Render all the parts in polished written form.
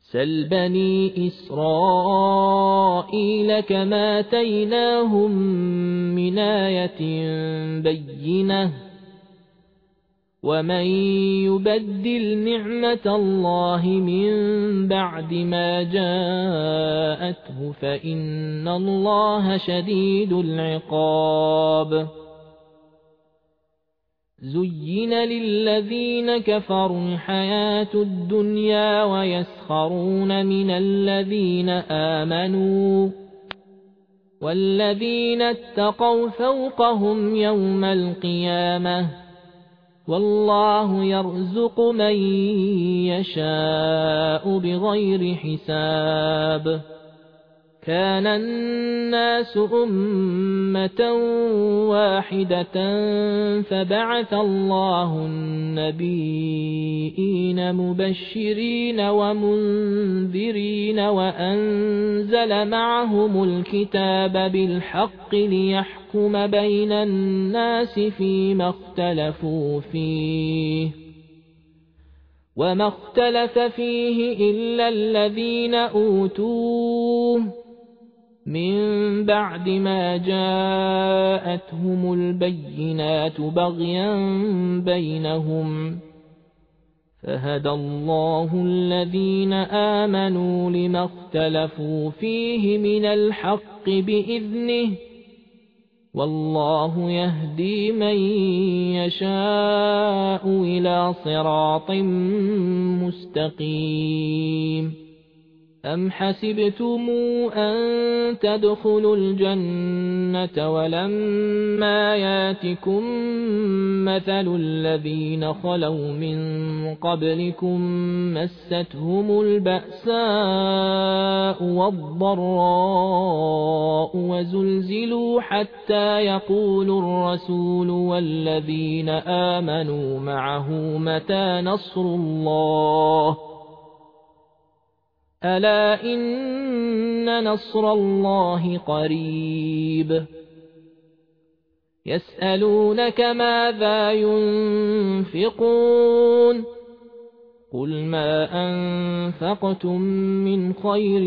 سل بني إسرائيل كم آتيناهم من آية بينة ومن يبدل نعمة الله من بعد ما جاءته فإن الله شديد العقاب زين للذين كفروا الحياة الدنيا ويسخرون من الذين آمنوا والذين اتقوا فوقهم يوم القيامة والله يرزق من يشاء بغير حساب كان الناس أمة واحدة فبعث الله النبيين مبشرين ومنذرين وأنزل معهم الكتاب بالحق ليحكم بين الناس فيما اختلفوا فيه وما اختلف فيه إلا الذين أوتوه من بعد ما جاءتهم البينات بغيا بينهم فهدى الله الذين آمنوا لما اختلفوا فيه من الحق بإذنه والله يهدي من يشاء إلى صراط مستقيم أم حسبتم أن تدخلوا الجنة ولما ياتكم مثل الذين خلوا من قبلكم مستهم البأساء والضراء وزلزلوا حتى يقول الرسول والذين آمنوا معه متى نصر الله ألا إن نصر الله قريب يسألونك ماذا ينفقون قل ما أنفقتم من خير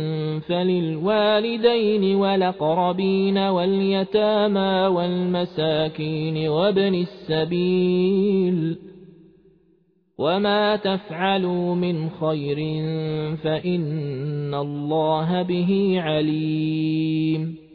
فللوالدين والأقربين واليتامى والمساكين وابن السبيل وما تفعلوا من خير فإن الله به عليم